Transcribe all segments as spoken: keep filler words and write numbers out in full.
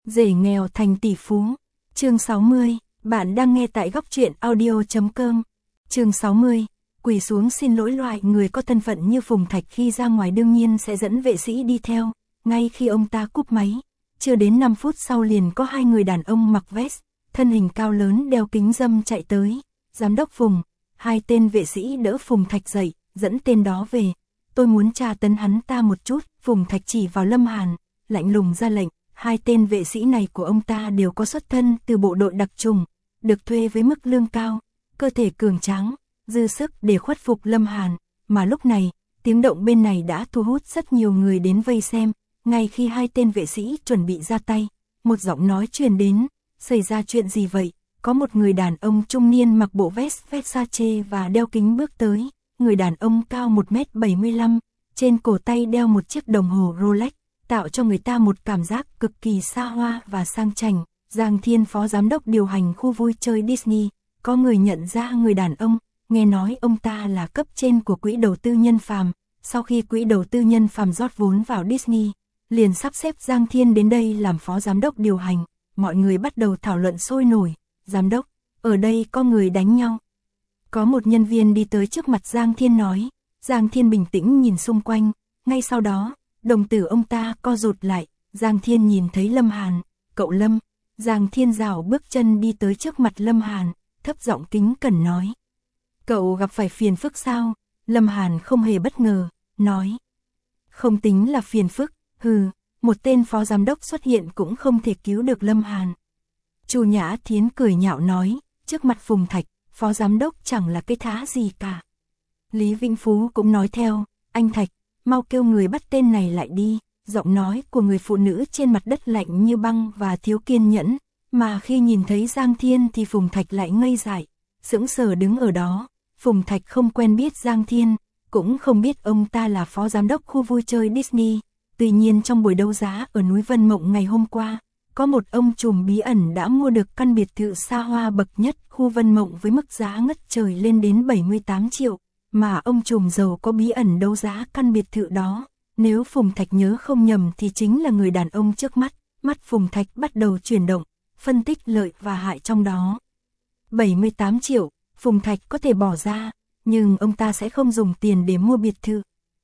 Rể nghèo thành tỷ phú. Chương sáu mươi, bạn đang nghe tại góc truyện audio chấm com. Chương sáu mươi, quỳ xuống xin lỗi. Loại người có thân phận như Phùng Thạch khi ra ngoài đương nhiên sẽ dẫn vệ sĩ đi theo. Ngay khi ông ta cúp máy, chưa đến năm phút sau liền có hai người đàn ông mặc vest, thân hình cao lớn đeo kính râm chạy tới. Giám đốc Phùng. Hai tên vệ sĩ đỡ Phùng Thạch dậy, dẫn tên đó về. Tôi muốn tra tấn hắn ta một chút. Phùng Thạch chỉ vào Lâm Hàn, lạnh lùng ra lệnh. Hai tên vệ sĩ này của ông ta đều có xuất thân từ bộ đội đặc trùng, được thuê với mức lương cao, cơ thể cường tráng, dư sức để khuất phục Lâm Hàn. Mà lúc này, tiếng động bên này đã thu hút rất nhiều người đến vây xem. Ngay khi hai tên vệ sĩ chuẩn bị ra tay, một giọng nói truyền đến. Xảy ra chuyện gì vậy? Có một người đàn ông trung niên mặc bộ vest Versace và đeo kính bước tới. Người đàn ông cao một mét bảy mươi lăm, trên cổ tay đeo một chiếc đồng hồ Rolex, tạo cho người ta một cảm giác cực kỳ xa hoa và sang chảnh. Giang Thiên, phó giám đốc điều hành khu vui chơi Disney. Có người nhận ra người đàn ông, nghe nói ông ta là cấp trên của quỹ đầu tư nhân phàm. Sau khi quỹ đầu tư nhân phàm rót vốn vào Disney, liền sắp xếp Giang Thiên đến đây làm phó giám đốc điều hành. Mọi người bắt đầu thảo luận sôi nổi. Giám đốc, ở đây có người đánh nhau. Có một nhân viên đi tới trước mặt Giang Thiên nói. Giang Thiên bình tĩnh nhìn xung quanh. Ngay sau đó, đồng tử ông ta co rụt lại. Giang Thiên nhìn thấy Lâm Hàn. Cậu Lâm. Giang Thiên rảo bước chân đi tới trước mặt Lâm Hàn, thấp giọng kính cẩn nói. Cậu gặp phải phiền phức sao? Lâm Hàn không hề bất ngờ, nói. Không tính là phiền phức, hừ, một tên phó giám đốc xuất hiện cũng không thể cứu được Lâm Hàn. Chu Nhã Thiến cười nhạo nói, trước mặt Phùng Thạch, phó giám đốc chẳng là cái thá gì cả. Lý Vĩnh Phú cũng nói theo, anh Thạch, mau kêu người bắt tên này lại đi. Giọng nói của người phụ nữ trên mặt đất lạnh như băng và thiếu kiên nhẫn, mà khi nhìn thấy Giang Thiên thì Phùng Thạch lại ngây dại, sững sờ đứng ở đó. Phùng Thạch không quen biết Giang Thiên, cũng không biết ông ta là phó giám đốc khu vui chơi Disney. Tuy nhiên trong buổi đấu giá ở núi Vân Mộng ngày hôm qua, có một ông trùm bí ẩn đã mua được căn biệt thự xa hoa bậc nhất khu Vân Mộng với mức giá ngất trời lên đến bảy mươi tám triệu, mà ông trùm giàu có bí ẩn đấu giá căn biệt thự đó. Nếu Phùng Thạch nhớ không nhầm thì chính là người đàn ông trước mắt. Mắt Phùng Thạch bắt đầu chuyển động, phân tích lợi và hại trong đó. bảy mươi tám triệu, Phùng Thạch có thể bỏ ra, nhưng ông ta sẽ không dùng tiền để mua biệt thự.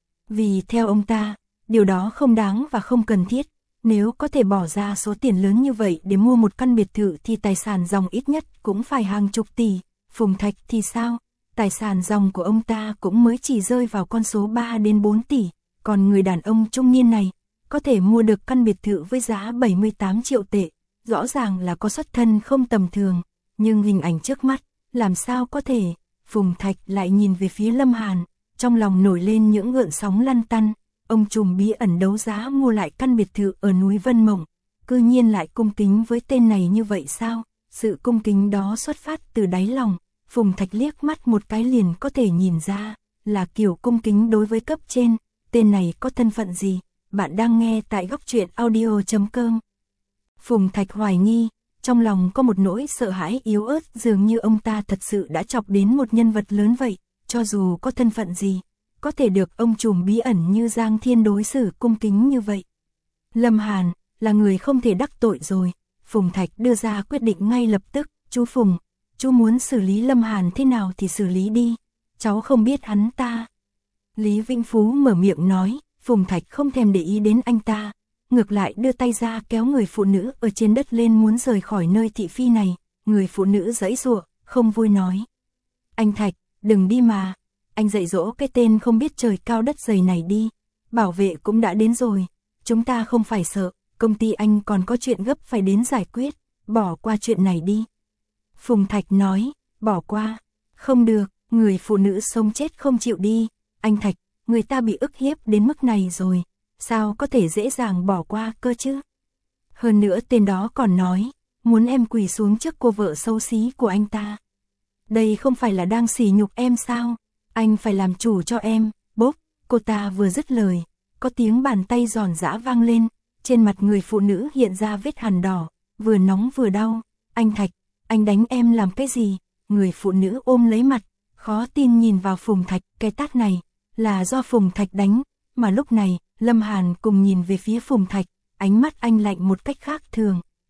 Vì theo ông ta, điều đó không đáng và không cần thiết. Nếu có thể bỏ ra số tiền lớn như vậy để mua một căn biệt thự thì tài sản ròng ít nhất cũng phải hàng chục tỷ. Phùng Thạch thì sao? Tài sản ròng của ông ta cũng mới chỉ rơi vào con số ba đến bốn tỷ. Còn người đàn ông trung niên này, có thể mua được căn biệt thự với giá bảy mươi tám triệu tệ, rõ ràng là có xuất thân không tầm thường, nhưng hình ảnh trước mắt, làm sao có thể? Phùng Thạch lại nhìn về phía Lâm Hàn, trong lòng nổi lên những gợn sóng lăn tăn. Ông trùm bí ẩn đấu giá mua lại căn biệt thự ở núi Vân Mộng, cư nhiên lại cung kính với tên này như vậy sao? Sự cung kính đó xuất phát từ đáy lòng. Phùng Thạch liếc mắt một cái liền có thể nhìn ra, là kiểu cung kính đối với cấp trên. Tên này có thân phận gì? Bạn đang nghe tại góc truyện audio chấm com. Phùng Thạch hoài nghi, trong lòng có một nỗi sợ hãi yếu ớt, dường như ông ta thật sự đã chọc đến một nhân vật lớn vậy. Cho dù có thân phận gì, có thể được ông trùm bí ẩn như Giang Thiên đối xử cung kính như vậy. Lâm Hàn là người không thể đắc tội rồi. Phùng Thạch đưa ra quyết định ngay lập tức. Chú Phùng, chú muốn xử lý Lâm Hàn thế nào thì xử lý đi. Cháu không biết hắn ta. Lý Vĩnh Phú mở miệng nói. Phùng Thạch không thèm để ý đến anh ta, ngược lại đưa tay ra kéo người phụ nữ ở trên đất lên muốn rời khỏi nơi thị phi này. Người phụ nữ giãy giụa, không vui nói. Anh Thạch, đừng đi mà. Anh dạy dỗ cái tên không biết trời cao đất dày này đi. Bảo vệ cũng đã đến rồi. Chúng ta không phải sợ, công ty anh còn có chuyện gấp phải đến giải quyết. Bỏ qua chuyện này đi. Phùng Thạch nói, bỏ qua. Không được, người phụ nữ sống chết không chịu đi. Anh Thạch, người ta bị ức hiếp đến mức này rồi, sao có thể dễ dàng bỏ qua cơ chứ? Hơn nữa tên đó còn nói, muốn em quỳ xuống trước cô vợ xấu xí của anh ta. Đây không phải là đang sỉ nhục em sao? Anh phải làm chủ cho em. Bốp, cô ta vừa dứt lời, có tiếng bàn tay giòn giã vang lên, trên mặt người phụ nữ hiện ra vết hằn đỏ, vừa nóng vừa đau. Anh Thạch, anh đánh em làm cái gì? Người phụ nữ ôm lấy mặt, khó tin nhìn vào Phùng Thạch. Cái tát này là do Phùng Thạch đánh, mà lúc này, Lâm Hàn cùng nhìn về phía Phùng Thạch, ánh mắt anh lạnh một cách khác thường.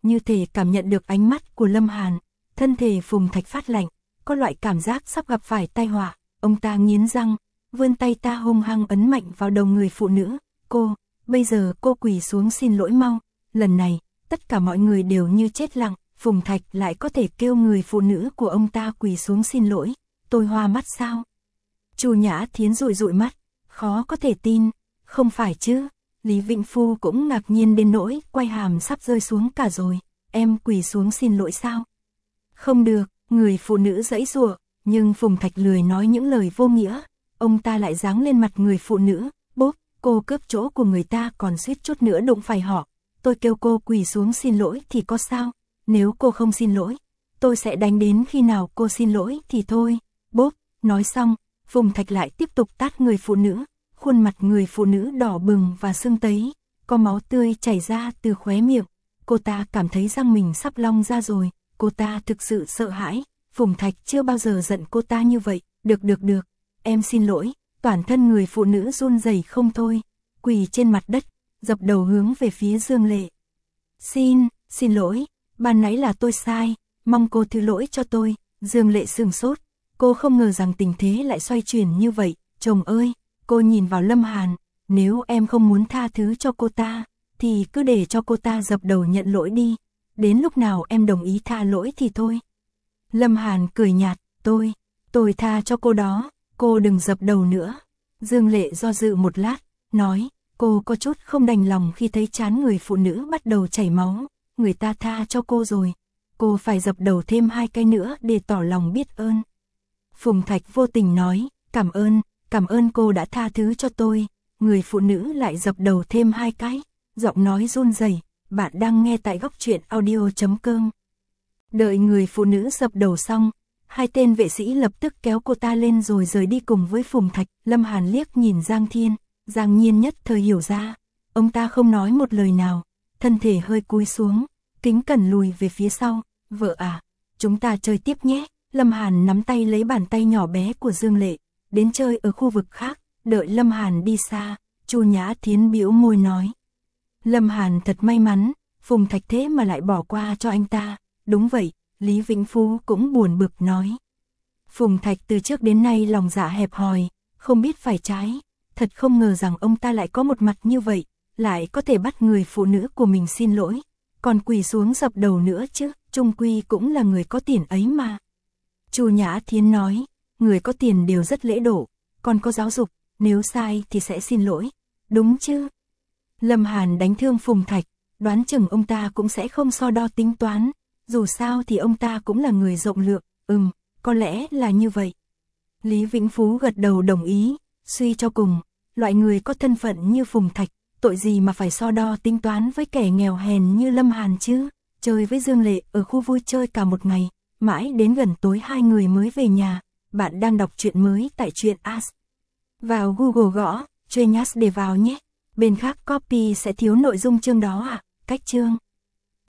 như thể cảm nhận được ánh mắt của Lâm Hàn. Thân thể Phùng Thạch phát lạnh, có loại cảm giác sắp gặp phải tai họa. Ông ta nghiến răng, vươn tay ta hung hăng ấn mạnh vào đầu người phụ nữ. Cô, bây giờ cô quỳ xuống xin lỗi mau. Lần này, tất cả mọi người đều như chết lặng. Phùng Thạch lại có thể kêu người phụ nữ của ông ta quỳ xuống xin lỗi. Tôi hoa mắt sao? Chu Nhã Thiến dụi dụi mắt, khó có thể tin. Không phải chứ? Lý Vĩnh Phu cũng ngạc nhiên đến nỗi quay hàm sắp rơi xuống cả rồi. Em quỳ xuống xin lỗi sao? Không được, người phụ nữ giãy giụa, nhưng Phùng Thạch lười nói những lời vô nghĩa. Ông ta lại giáng lên mặt người phụ nữ. Bốp, cô cướp chỗ của người ta còn suýt chút nữa đụng phải họ. Tôi kêu cô quỳ xuống xin lỗi thì có sao? Nếu cô không xin lỗi, tôi sẽ đánh đến khi nào cô xin lỗi thì thôi. Bốp, nói xong, Phùng Thạch lại tiếp tục tát người phụ nữ. Khuôn mặt người phụ nữ đỏ bừng và sưng tấy, có máu tươi chảy ra từ khóe miệng. Cô ta cảm thấy răng mình sắp long ra rồi. Cô ta thực sự sợ hãi. Phùng Thạch chưa bao giờ giận cô ta như vậy. Được được được, em xin lỗi. Toàn thân người phụ nữ run rẩy không thôi, quỳ trên mặt đất, dập đầu hướng về phía Dương Lệ. Xin, xin lỗi, ban nãy là tôi sai, mong cô thứ lỗi cho tôi. Dương Lệ sửng sốt, cô không ngờ rằng tình thế lại xoay chuyển như vậy. Chồng ơi, cô nhìn vào Lâm Hàn, nếu em không muốn tha thứ cho cô ta, thì cứ để cho cô ta dập đầu nhận lỗi đi. Đến lúc nào em đồng ý tha lỗi thì thôi. Lâm Hàn cười nhạt, tôi, tôi tha cho cô đó, cô đừng dập đầu nữa. Dương Lệ do dự một lát, nói, cô có chút không đành lòng khi thấy trán người phụ nữ bắt đầu chảy máu. Người ta tha cho cô rồi, cô phải dập đầu thêm hai cái nữa để tỏ lòng biết ơn. Phùng Thạch vô tình nói, cảm ơn, cảm ơn cô đã tha thứ cho tôi. Người phụ nữ lại dập đầu thêm hai cái, giọng nói run rẩy. Bạn đang nghe tại góc truyện audio chấm com. Đợi người phụ nữ dập đầu xong, hai tên vệ sĩ lập tức kéo cô ta lên rồi rời đi cùng với Phùng Thạch. Lâm Hàn liếc nhìn Giang Thiên, Giang Nhiên nhất thời hiểu ra. Ông ta không nói một lời nào, thân thể hơi cúi xuống, kính cẩn lùi về phía sau. Vợ à, chúng ta chơi tiếp nhé. Lâm Hàn nắm tay lấy bàn tay nhỏ bé của Dương Lệ, đến chơi ở khu vực khác. Đợi Lâm Hàn đi xa, Chu Nhã Thiến bĩu môi nói. Lâm Hàn thật may mắn, Phùng Thạch thế mà lại bỏ qua cho anh ta. Đúng vậy, Lý Vĩnh Phu cũng buồn bực nói. Phùng Thạch từ trước đến nay lòng dạ hẹp hòi, không biết phải trái. Thật không ngờ rằng ông ta lại có một mặt như vậy, lại có thể bắt người phụ nữ của mình xin lỗi, còn quỳ xuống dập đầu nữa chứ, chung quy cũng là người có tiền ấy mà. Chu Nhã Thiến nói, người có tiền đều rất lễ độ, còn có giáo dục, nếu sai thì sẽ xin lỗi, đúng chứ? Lâm Hàn đánh thương Phùng Thạch, đoán chừng ông ta cũng sẽ không so đo tính toán, dù sao thì ông ta cũng là người rộng lượng. Ừm, có lẽ là như vậy. Lý Vĩnh Phú gật đầu đồng ý, suy cho cùng, loại người có thân phận như Phùng Thạch, tội gì mà phải so đo tính toán với kẻ nghèo hèn như Lâm Hàn chứ. Chơi với Dương Lệ ở khu vui chơi cả một ngày, mãi đến gần tối hai người mới về nhà. Bạn đang đọc truyện mới tại truyện As. Vào Google gõ, truyện As để vào nhé. Bên khác copy sẽ thiếu nội dung chương đó à? Cách chương